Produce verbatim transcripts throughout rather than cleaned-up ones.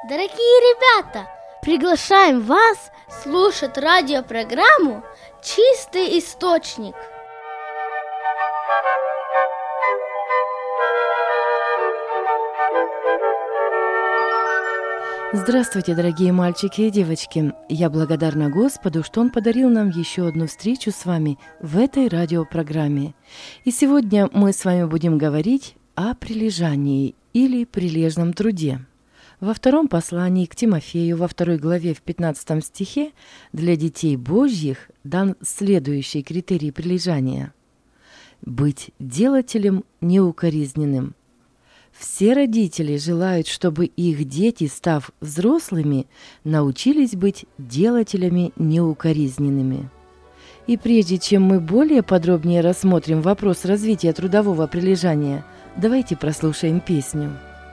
Дорогие ребята, приглашаем вас слушать радиопрограмму «Чистый источник». Здравствуйте, дорогие мальчики и девочки! Я благодарна Господу, что Он подарил нам еще одну встречу с вами в этой радиопрограмме. И сегодня мы с вами будем говорить о прилежании или прилежном труде. Во втором послании к Тимофею, во второй главе, в пятнадцатом стихе, для детей Божьих дан следующий критерий прилежания – быть делателем неукоризненным. Все родители желают, чтобы их дети, став взрослыми, научились быть делателями неукоризненными. И прежде чем мы более подробнее рассмотрим вопрос развития трудового прилежания, давайте прослушаем песню.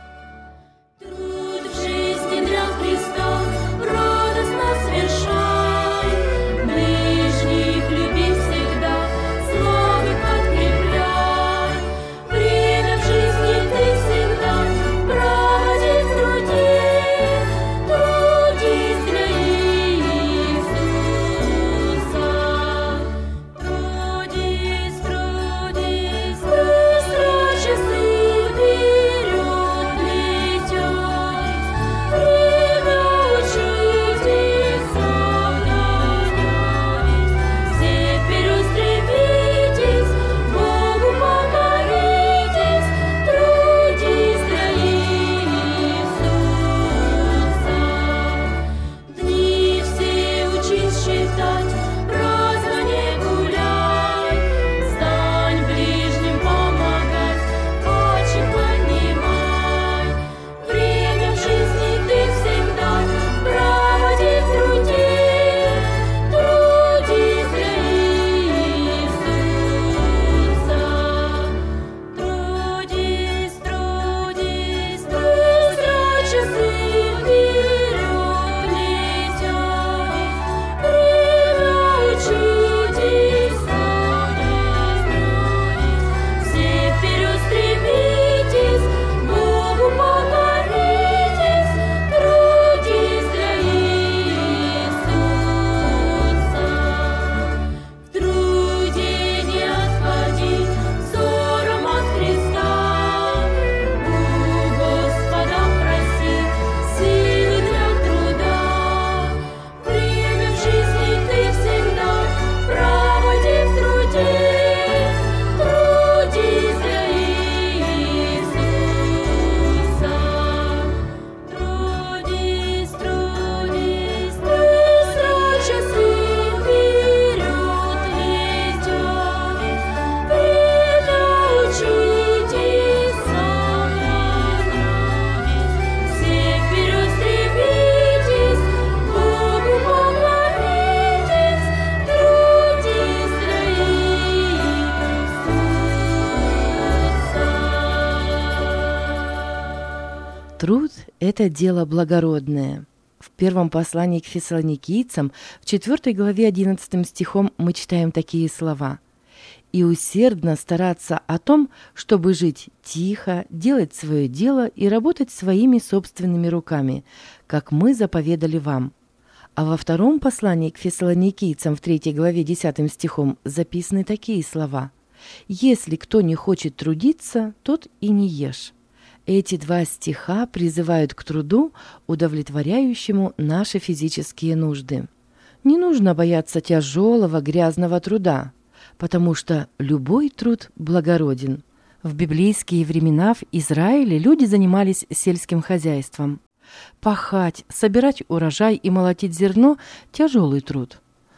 Труд – это дело благородное. В первом послании к фессалоникийцам, в четвёртой главе одиннадцатым стихом мы читаем такие слова: «И усердно стараться о том, чтобы жить тихо, делать свое дело и работать своими собственными руками, как мы заповедали вам». А во втором послании к фессалоникийцам, в третьей главе десятым стихом, записаны такие слова: «Если кто не хочет трудиться, тот и не ешь». Эти два стиха призывают к труду, удовлетворяющему наши физические нужды. Не нужно бояться тяжелого, грязного труда, потому что любой труд благороден. В библейские времена в Израиле люди занимались сельским хозяйством. Пахать, собирать урожай и молотить зерно – тяжелый труд.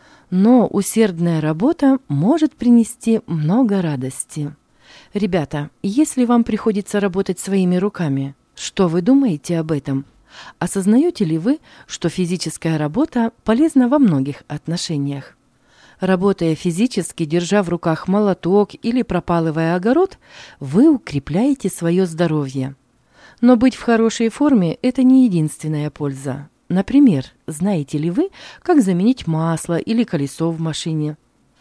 Но усердная работа может принести много радости. Ребята, если вам приходится работать своими руками, что вы думаете об этом? Осознаете ли вы, что физическая работа полезна во многих отношениях? Работая физически, держа в руках молоток или пропалывая огород, вы укрепляете свое здоровье. Но быть в хорошей форме – это не единственная польза. Например, знаете ли вы, как заменить масло или колесо в машине?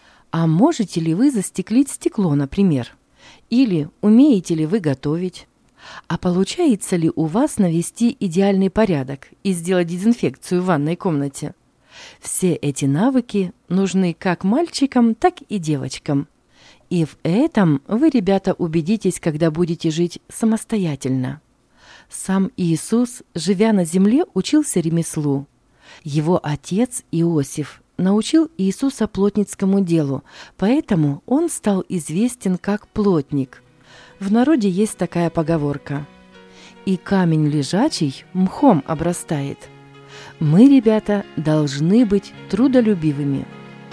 А можете ли вы застеклить стекло, например? Или умеете ли вы готовить? А получается ли у вас навести идеальный порядок и сделать дезинфекцию в ванной комнате? Все эти навыки нужны как мальчикам, так и девочкам. И в этом вы, ребята, убедитесь, когда будете жить самостоятельно. Сам Иисус, живя на земле, учился ремеслу. Его отец Иосиф научил Иисуса плотницкому делу, поэтому он стал известен как плотник. В народе есть такая поговорка: «И камень лежачий мхом обрастает». Мы, ребята, должны быть трудолюбивыми.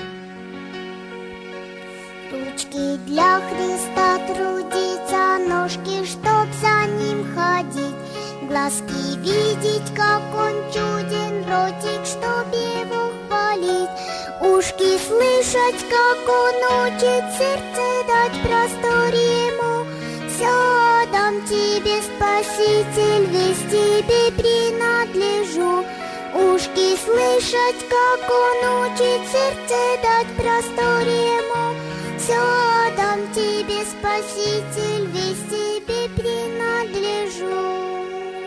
Ручки для Христа трудиться, ножки, чтоб за ним ходить, глазки видеть, как он чуден, ротик, чтоб его хвалить, ушки слышать, как он учит, сердце дать простор ему. Все дам тебе, Спаситель, весь тебе принадлежу. Ушки слышать, как он учит, сердце дать простор ему. Все дам тебе, Спаситель, весь тебе принадлежу.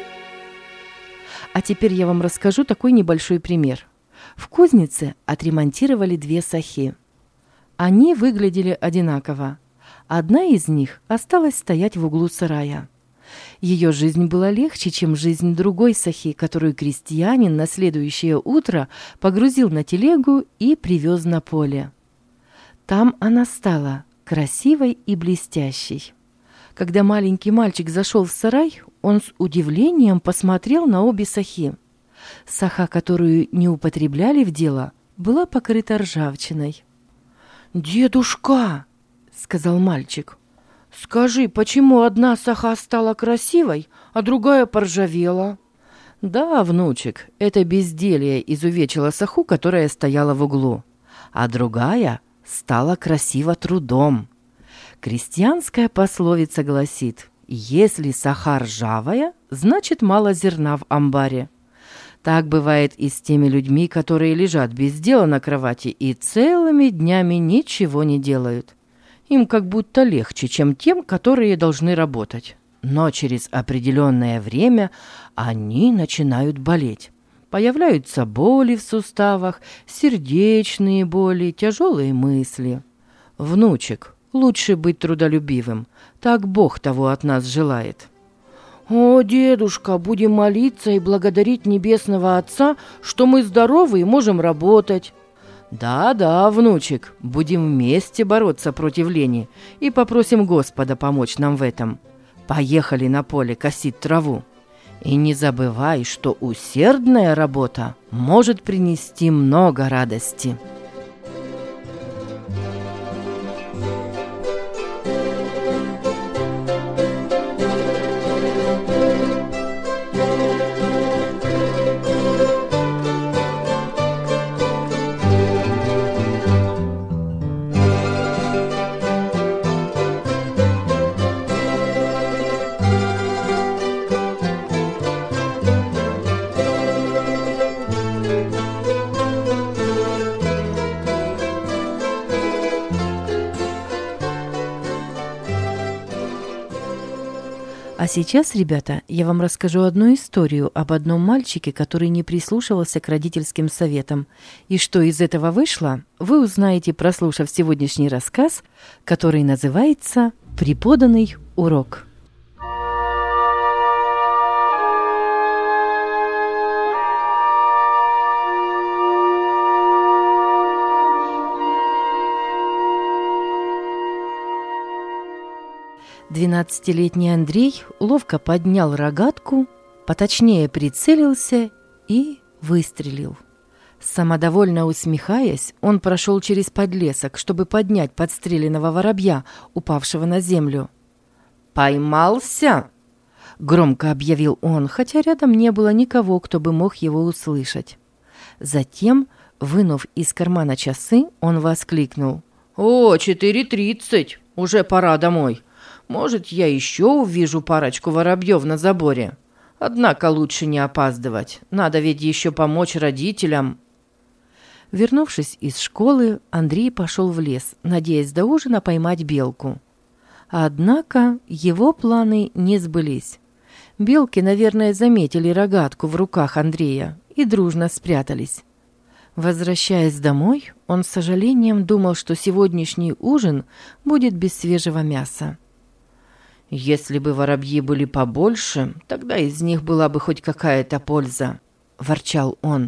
А теперь я вам расскажу такой небольшой пример. В кузнице отремонтировали две сахи. Они выглядели одинаково. Одна из них осталась стоять в углу сарая. Ее жизнь была легче, чем жизнь другой сахи, которую крестьянин на следующее утро погрузил на телегу и привез на поле. Там она стала красивой и блестящей. Когда маленький мальчик зашел в сарай, он с удивлением посмотрел на обе сахи. Саха, которую не употребляли в дело, была покрыта ржавчиной. «Дедушка!» — сказал мальчик. «Скажи, почему одна саха стала красивой, а другая поржавела?» «Да, внучек, это безделье изувечило саху, которая стояла в углу, а другая стала красива трудом. Крестьянская пословица гласит: если саха ржавая, значит мало зерна в амбаре. Так бывает и с теми людьми, которые лежат без дела на кровати и целыми днями ничего не делают. Им как будто легче, чем тем, которые должны работать. Но через определенное время они начинают болеть. Появляются боли в суставах, сердечные боли, тяжелые мысли. Внучек, лучше быть трудолюбивым, так Бог того от нас желает. «О, дедушка, будем молиться и благодарить Небесного Отца, что мы здоровы и можем работать». «Да-да, внучек, будем вместе бороться против лени и попросим Господа помочь нам в этом. Поехали на поле косить траву. И не забывай, что усердная работа может принести много радости». А сейчас, ребята, я вам расскажу одну историю об одном мальчике, который не прислушивался к родительским советам. И что из этого вышло, вы узнаете, прослушав сегодняшний рассказ, который называется «Преподанный урок». Двенадцатилетний Андрей ловко поднял рогатку, поточнее прицелился и выстрелил. Самодовольно усмехаясь, он прошел через подлесок, чтобы поднять подстреленного воробья, упавшего на землю. «Поймался!» — громко объявил он, хотя рядом не было никого, кто бы мог его услышать. Затем, вынув из кармана часы, он воскликнул: «О, четыре тридцать! Уже пора домой! Может, я еще увижу парочку воробьев на заборе. Однако лучше не опаздывать. Надо ведь еще помочь родителям». Вернувшись из школы, Андрей пошел в лес, надеясь до ужина поймать белку. Однако его планы не сбылись. Белки, наверное, заметили рогатку в руках Андрея и дружно спрятались. Возвращаясь домой, он с сожалением думал, что сегодняшний ужин будет без свежего мяса. «Если бы воробьи были побольше, тогда из них была бы хоть какая-то польза», – ворчал он.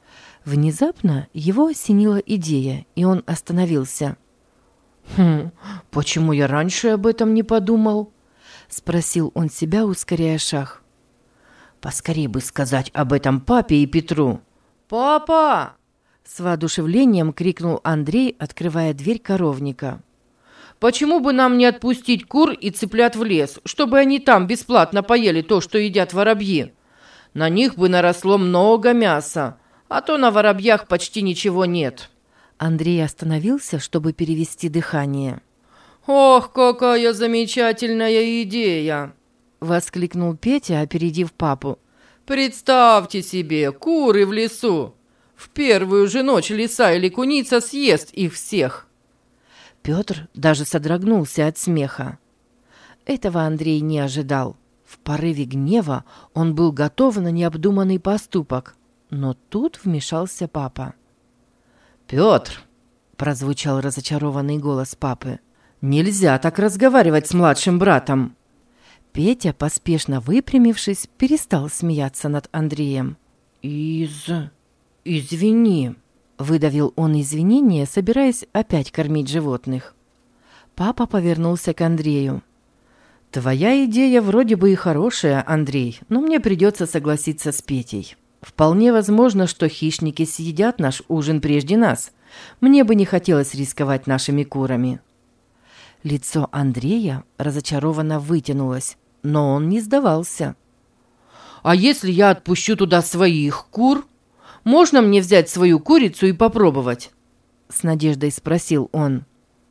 Внезапно его осенила идея, и он остановился. «Хм, почему я раньше об этом не подумал?» – спросил он себя, ускоряя шаг. «Поскорей бы сказать об этом папе и Петру». «Папа!» – с воодушевлением крикнул Андрей, открывая дверь коровника. «Почему бы нам не отпустить кур и цыплят в лес, чтобы они там бесплатно поели то, что едят воробьи? На них бы наросло много мяса, а то на воробьях почти ничего нет». Андрей остановился, чтобы перевести дыхание. «Ох, какая замечательная идея!» – воскликнул Петя, опередив папу. «Представьте себе, куры в лесу! В первую же ночь лиса или куница съест их всех!» Петр даже содрогнулся от смеха. Этого Андрей не ожидал. В порыве гнева он был готов на необдуманный поступок. Но тут вмешался папа. «Петр!» – прозвучал разочарованный голос папы. «Нельзя так разговаривать с младшим братом!» Петя, поспешно выпрямившись, перестал смеяться над Андреем. «Из... извини!» – выдавил он извинения, собираясь опять кормить животных. Папа повернулся к Андрею. «Твоя идея вроде бы и хорошая, Андрей, но мне придется согласиться с Петей. Вполне возможно, что хищники съедят наш ужин прежде нас. Мне бы не хотелось рисковать нашими курами». Лицо Андрея разочарованно вытянулось, но он не сдавался. «А если я отпущу туда своих кур? Можно мне взять свою курицу и попробовать?» С надеждой спросил он.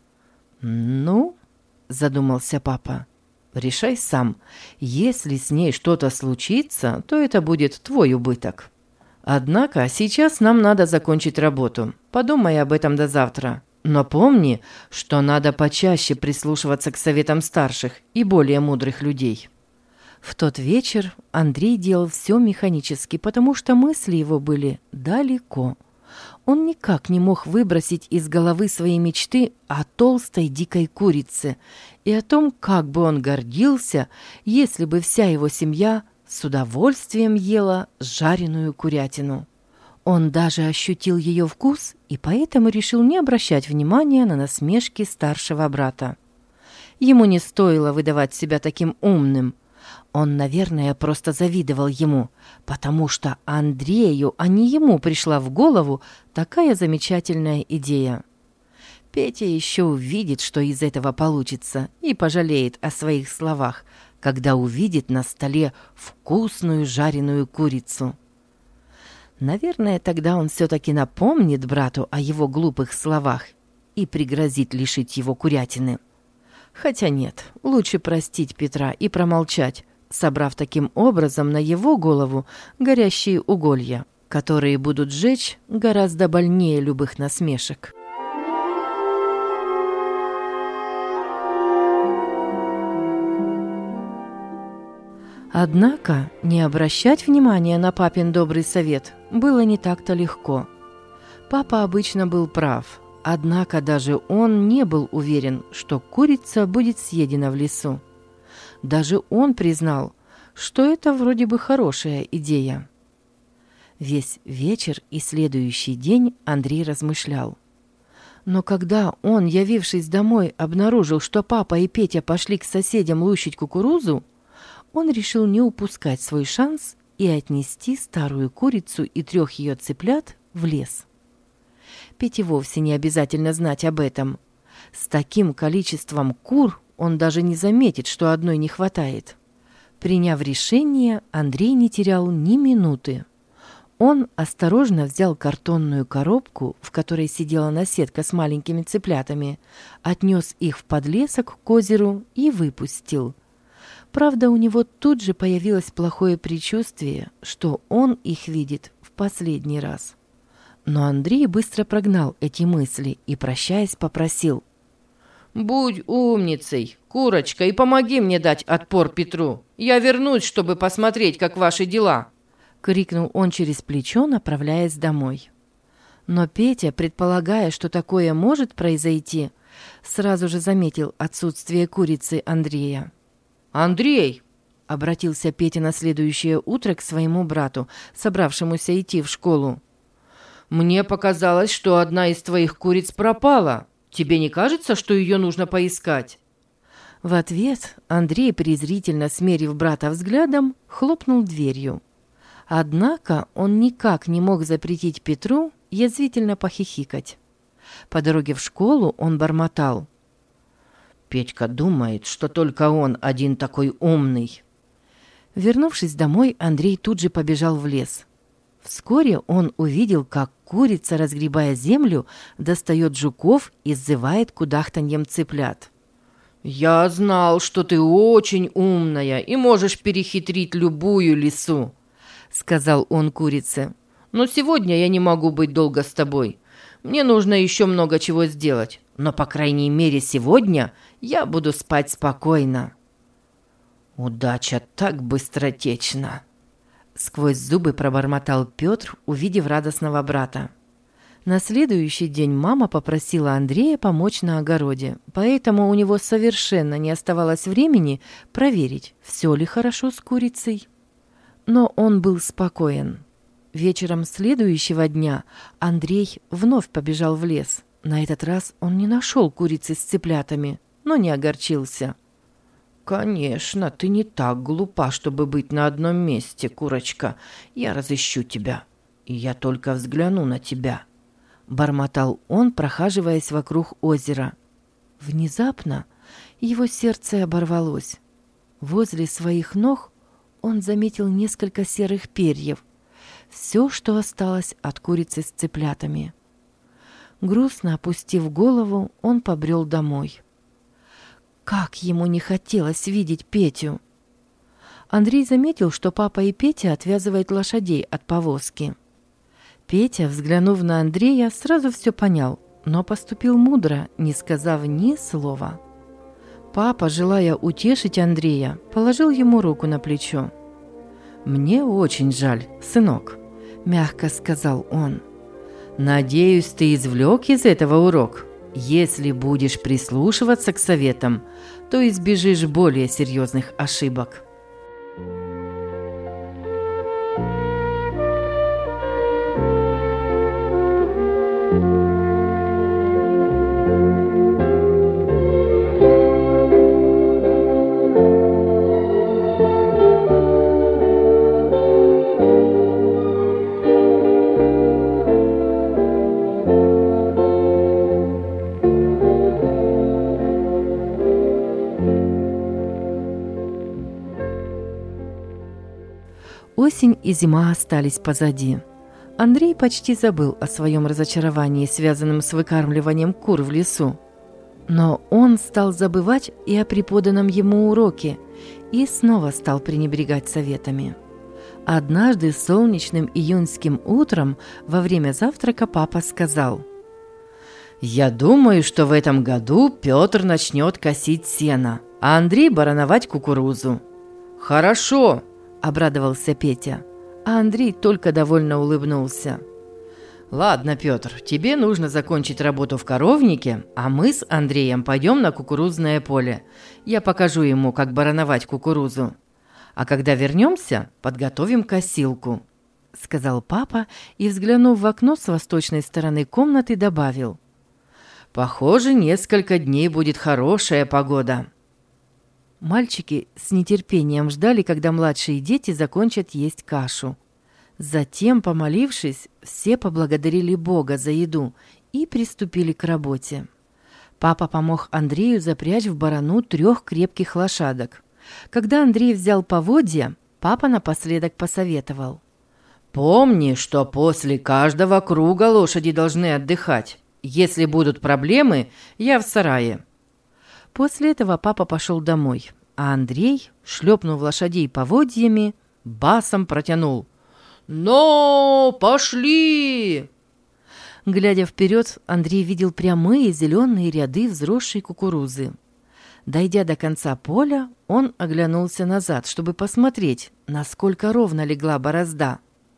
«Ну, — задумался папа, — решай сам. Если с ней что-то случится, то это будет твой убыток. Однако сейчас нам надо закончить работу. Подумай об этом до завтра. Но помни, что надо почаще прислушиваться к советам старших и более мудрых людей». В тот вечер Андрей делал все механически, потому что мысли его были далеко. Он никак не мог выбросить из головы свои мечты о толстой дикой курице и о том, как бы он гордился, если бы вся его семья с удовольствием ела жареную курятину. Он даже ощутил ее вкус и поэтому решил не обращать внимания на насмешки старшего брата. Ему не стоило выдавать себя таким умным. Он, наверное, просто завидовал ему, потому что Андрею, а не ему, пришла в голову такая замечательная идея. Петя еще увидит, что из этого получится, и пожалеет о своих словах, когда увидит на столе вкусную жареную курицу. Наверное, тогда он все-таки напомнит брату о его глупых словах и пригрозит лишить его курятины. Хотя нет, лучше простить Петра и промолчать, собрав таким образом на его голову горящие уголья, которые будут жечь гораздо больнее любых насмешек. Однако не обращать внимания на папин добрый совет было не так-то легко. Папа обычно был прав, однако даже он не был уверен, что курица будет съедена в лесу. Даже он признал, что это вроде бы хорошая идея. Весь вечер и следующий день Андрей размышлял. Но когда он, явившись домой, обнаружил, что папа и Петя пошли к соседям лущить кукурузу, он решил не упускать свой шанс и отнести старую курицу и трех ее цыплят в лес. Пете вовсе не обязательно знать об этом. С таким количеством кур он даже не заметит, что одной не хватает. Приняв решение, Андрей не терял ни минуты. Он осторожно взял картонную коробку, в которой сидела наседка с маленькими цыплятами, отнес их в подлесок к озеру и выпустил. Правда, у него тут же появилось плохое предчувствие, что он их видит в последний раз. Но Андрей быстро прогнал эти мысли и, прощаясь, попросил: «Будь умницей, курочка, и помоги мне дать отпор Петру. Я вернусь, чтобы посмотреть, как ваши дела!» — крикнул он через плечо, направляясь домой. Но Петя, предполагая, что такое может произойти, сразу же заметил отсутствие курицы Андрея. «Андрей!» — обратился Петя на следующее утро к своему брату, собравшемуся идти в школу. «Мне показалось, что одна из твоих куриц пропала. Тебе не кажется, что ее нужно поискать?» В ответ Андрей, презрительно смерив брата взглядом, хлопнул дверью. Однако он никак не мог запретить Петру язвительно похихикать. По дороге в школу он бормотал: «Петька думает, что только он один такой умный». Вернувшись домой, Андрей тут же побежал в лес. Вскоре он увидел, как курица, разгребая землю, достает жуков и сзывает кудахтаньем цыплят. «Я знал, что ты очень умная и можешь перехитрить любую лису», — сказал он курице. «Но сегодня я не могу быть долго с тобой. Мне нужно еще много чего сделать, но, по крайней мере, сегодня я буду спать спокойно». «Удача так быстротечна!» Сквозь зубы пробормотал Петр, увидев радостного брата. На следующий день мама попросила Андрея помочь на огороде, поэтому у него совершенно не оставалось времени проверить, все ли хорошо с курицей. Но он был спокоен. Вечером следующего дня Андрей вновь побежал в лес. На этот раз он не нашел курицы с цыплятами, но не огорчился. «Конечно, ты не так глупа, чтобы быть на одном месте, курочка. Я разыщу тебя, и я только взгляну на тебя», — бормотал он, прохаживаясь вокруг озера. Внезапно его сердце оборвалось. Возле своих ног он заметил несколько серых перьев. Все, что осталось от курицы с цыплятами. Грустно опустив голову, он побрел домой. Как ему не хотелось видеть Петю! Андрей заметил, что папа и Петя отвязывают лошадей от повозки. Петя, взглянув на Андрея, сразу все понял, но поступил мудро, не сказав ни слова. Папа, желая утешить Андрея, положил ему руку на плечо. «Мне очень жаль, сынок», — мягко сказал он. «Надеюсь, ты извлек из этого урок. Если будешь прислушиваться к советам, то избежишь более серьезных ошибок». Осень и зима остались позади. Андрей почти забыл о своем разочаровании, связанном с выкармливанием кур в лесу. Но он стал забывать и о преподанном ему уроке и снова стал пренебрегать советами. Однажды солнечным июньским утром во время завтрака папа сказал: «Я думаю, что в этом году Петр начнет косить сено, а Андрей барановать кукурузу». «Хорошо!» — обрадовался Петя, а Андрей только довольно улыбнулся. «Ладно, Петр, тебе нужно закончить работу в коровнике, а мы с Андреем пойдем на кукурузное поле. Я покажу ему, как барановать кукурузу. А когда вернемся, подготовим косилку», — сказал папа и, взглянув в окно с восточной стороны комнаты, добавил: «Похоже, несколько дней будет хорошая погода». Мальчики с нетерпением ждали, когда младшие дети закончат есть кашу. Затем, помолившись, все поблагодарили Бога за еду и приступили к работе. Папа помог Андрею запрячь в барану трех крепких лошадок. Когда Андрей взял поводья, папа напоследок посоветовал: «Помни, что после каждого круга лошади должны отдыхать. Если будут проблемы, я в сарае». После этого папа пошел домой, а Андрей, шлепнув лошадей поводьями, басом протянул: «Ну, пошли!» Глядя вперед, Андрей видел прямые зеленые ряды взросшей кукурузы. Дойдя до конца поля, он оглянулся назад, чтобы посмотреть, насколько ровно легла борозда.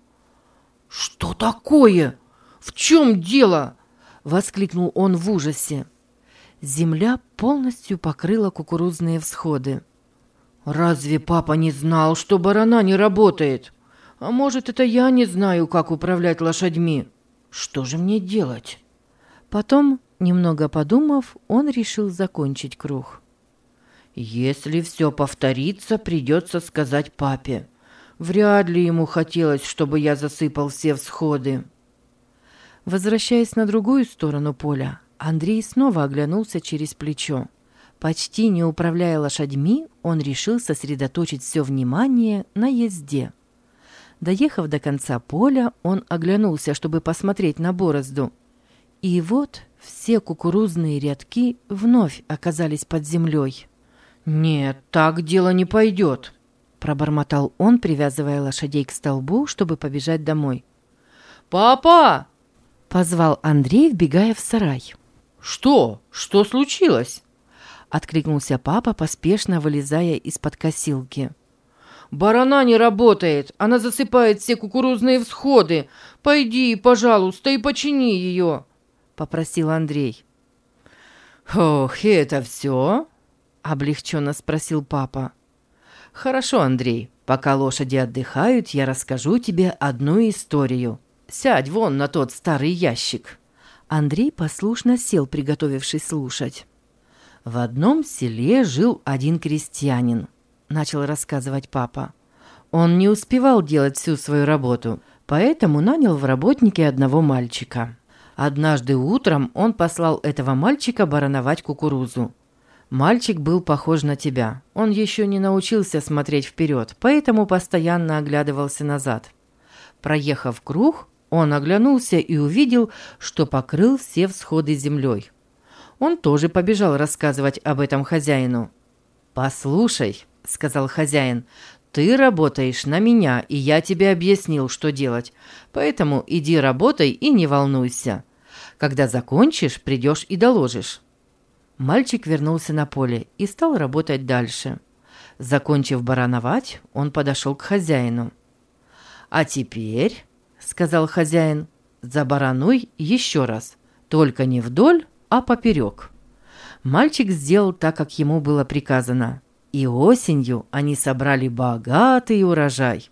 «Что такое? В чем дело?» — воскликнул он в ужасе. Земля полностью покрыла кукурузные всходы. «Разве папа не знал, что барана не работает? А может, это я не знаю, как управлять лошадьми? Что же мне делать?» Потом, немного подумав, он решил закончить круг. «Если все повторится, придется сказать папе. Вряд ли ему хотелось, чтобы я засыпал все всходы». Возвращаясь на другую сторону поля, Андрей снова оглянулся через плечо. Почти не управляя лошадьми, он решил сосредоточить все внимание на езде. Доехав до конца поля, он оглянулся, чтобы посмотреть на борозду. И вот все кукурузные рядки вновь оказались под землей. «Нет, так дело не пойдет», — пробормотал он, привязывая лошадей к столбу, чтобы побежать домой. «Папа!» — позвал Андрей, вбегая в сарай. «Что? Что случилось?» — откликнулся папа, поспешно вылезая из-под косилки. «Барана не работает, она засыпает все кукурузные всходы. Пойди, пожалуйста, и почини ее», — попросил Андрей. «Ох, и это все?» — облегченно спросил папа. «Хорошо, Андрей, пока лошади отдыхают, я расскажу тебе одну историю. Сядь вон на тот старый ящик». Андрей послушно сел, приготовившись слушать. «В одном селе жил один крестьянин», — начал рассказывать папа. «Он не успевал делать всю свою работу, поэтому нанял в работники одного мальчика. Однажды утром он послал этого мальчика барановать кукурузу. Мальчик был похож на тебя. Он еще не научился смотреть вперед, поэтому постоянно оглядывался назад. Проехав круг, он оглянулся и увидел, что покрыл все всходы землей. Он тоже побежал рассказывать об этом хозяину. «Послушай», — сказал хозяин, — «ты работаешь на меня, и я тебе объяснил, что делать. Поэтому иди работай и не волнуйся. Когда закончишь, придешь и доложишь». Мальчик вернулся на поле и стал работать дальше. Закончив барановать, он подошел к хозяину. «А теперь», — сказал хозяин, — «забарануй еще раз, только не вдоль, а поперек». Мальчик сделал так, как ему было приказано, и осенью они собрали богатый урожай.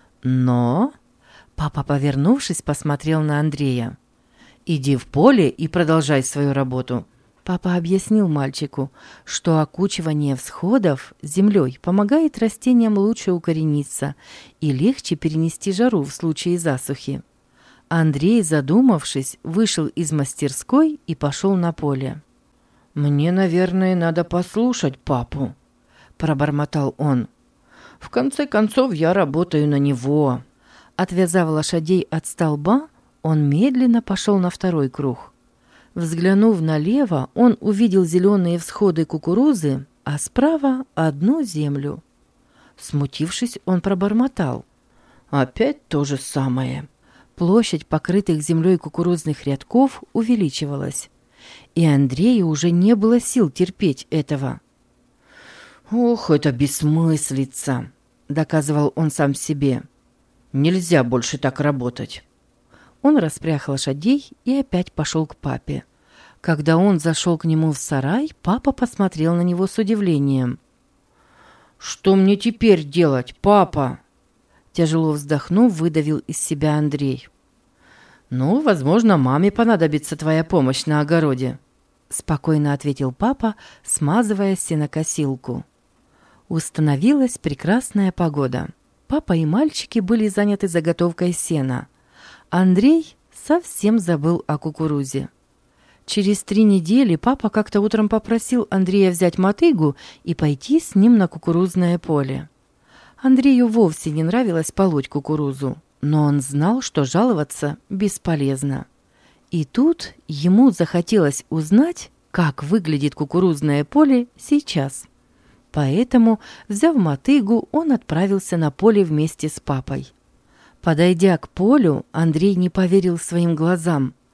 Но папа, повернувшись, посмотрел на Андрея. «Иди в поле и продолжай свою работу». Папа объяснил мальчику, что окучивание всходов землей помогает растениям лучше укорениться и легче перенести жару в случае засухи. Андрей, задумавшись, вышел из мастерской и пошел на поле. «Мне, наверное, надо послушать папу», — пробормотал он. «В конце концов, я работаю на него». Отвязав лошадей от столба, он медленно пошел на второй круг. Взглянув налево, он увидел зеленые всходы кукурузы, а справа одну землю. Смутившись, он пробормотал. «Опять то же самое». Площадь покрытых землей кукурузных рядков увеличивалась, и Андрею уже не было сил терпеть этого. «Ох, это бессмыслица», — доказывал он сам себе. «Нельзя больше так работать». Он распряг лошадей и опять пошел к папе. Когда он зашел к нему в сарай, папа посмотрел на него с удивлением. «Что мне теперь делать, папа?» Тяжело вздохнув, выдавил из себя Андрей. «Ну, возможно, маме понадобится твоя помощь на огороде», — спокойно ответил папа, смазывая сенокосилку. Установилась прекрасная погода. Папа и мальчики были заняты заготовкой сена. Андрей совсем забыл о кукурузе. Через три недели папа как-то утром попросил Андрея взять мотыгу и пойти с ним на кукурузное поле. Андрею вовсе не нравилось полоть кукурузу, но он знал, что жаловаться бесполезно. И тут ему захотелось узнать, как выглядит кукурузное поле сейчас. Поэтому, взяв мотыгу, он отправился на поле вместе с папой. Подойдя к полю, Андрей не поверил своим глазам.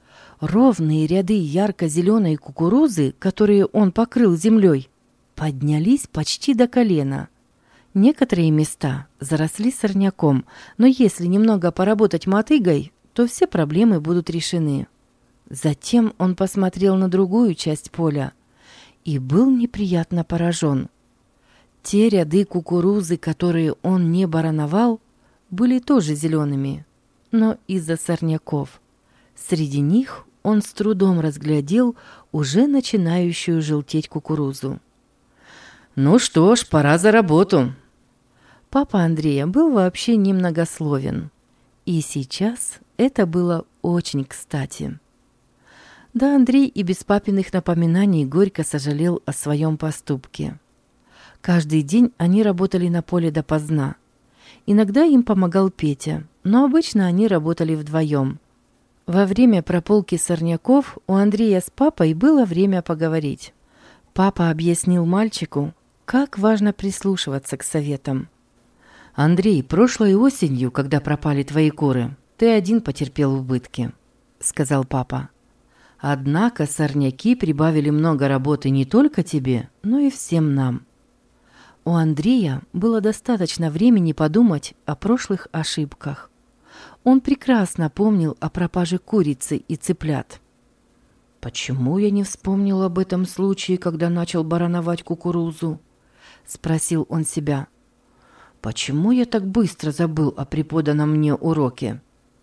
Ровные ряды ярко-зеленой кукурузы, которые он покрыл землей, поднялись почти до колена. Некоторые места заросли сорняком, но если немного поработать мотыгой, то все проблемы будут решены. Затем он посмотрел на другую часть поля и был неприятно поражен. Те ряды кукурузы, которые он не барановал, были тоже зелеными, но из-за сорняков. Среди них он с трудом разглядел уже начинающую желтеть кукурузу. «Ну что ж, пора за работу!» Папа Андрея был вообще немногословен, и сейчас это было очень кстати. Да, Андрей и без папиных напоминаний горько сожалел о своем поступке. Каждый день они работали на поле допоздна. Иногда им помогал Петя, но обычно они работали вдвоем. Во время прополки сорняков у Андрея с папой было время поговорить. Папа объяснил мальчику, как важно прислушиваться к советам. «Андрей, прошлой осенью, когда пропали твои куры, ты один потерпел убытки», — сказал папа. «Однако сорняки прибавили много работы не только тебе, но и всем нам». У Андрея было достаточно времени подумать о прошлых ошибках. Он прекрасно помнил о пропаже курицы и цыплят. «Почему я не вспомнил об этом случае, когда начал барановать кукурузу?» — спросил он себя. «Почему я так быстро забыл о преподанном мне уроке?»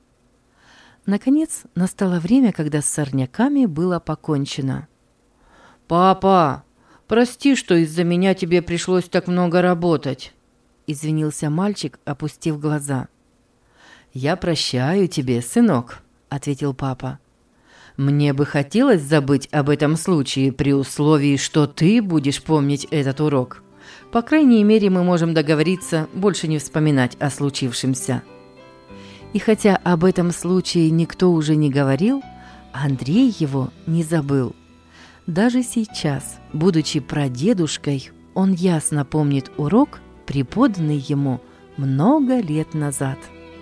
Наконец, настало время, когда с сорняками было покончено. «Папа, прости, что из-за меня тебе пришлось так много работать», — извинился мальчик, опустив глаза. «Я прощаю тебе, сынок», — ответил папа. «Мне бы хотелось забыть об этом случае при условии, что ты будешь помнить этот урок. По крайней мере, мы можем договориться больше не вспоминать о случившемся». И хотя об этом случае никто уже не говорил, Андрей его не забыл. Даже сейчас, будучи прадедушкой, он ясно помнит урок, преподанный ему много лет назад.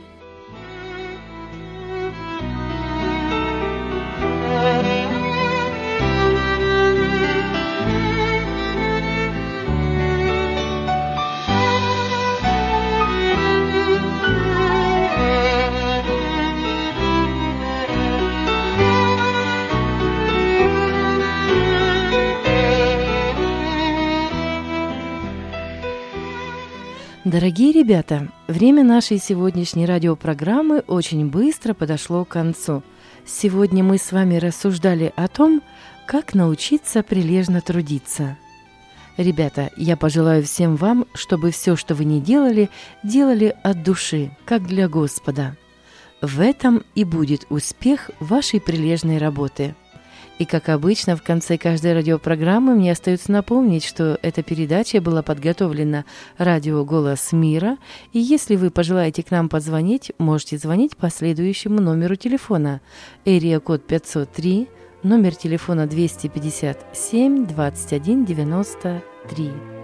Дорогие ребята, время нашей сегодняшней радиопрограммы очень быстро подошло к концу. Сегодня мы с вами рассуждали о том, как научиться прилежно трудиться. Ребята, я пожелаю всем вам, чтобы все, что вы ни делали, делали от души, как для Господа. В этом и будет успех вашей прилежной работы. И, как обычно, в конце каждой радиопрограммы мне остается напомнить, что эта передача была подготовлена радио «Голос мира», и если вы пожелаете к нам позвонить, можете звонить по следующему номеру телефона. Эрия-код пятьсот три, номер телефона двести пятьдесят семь двадцать один девяносто три.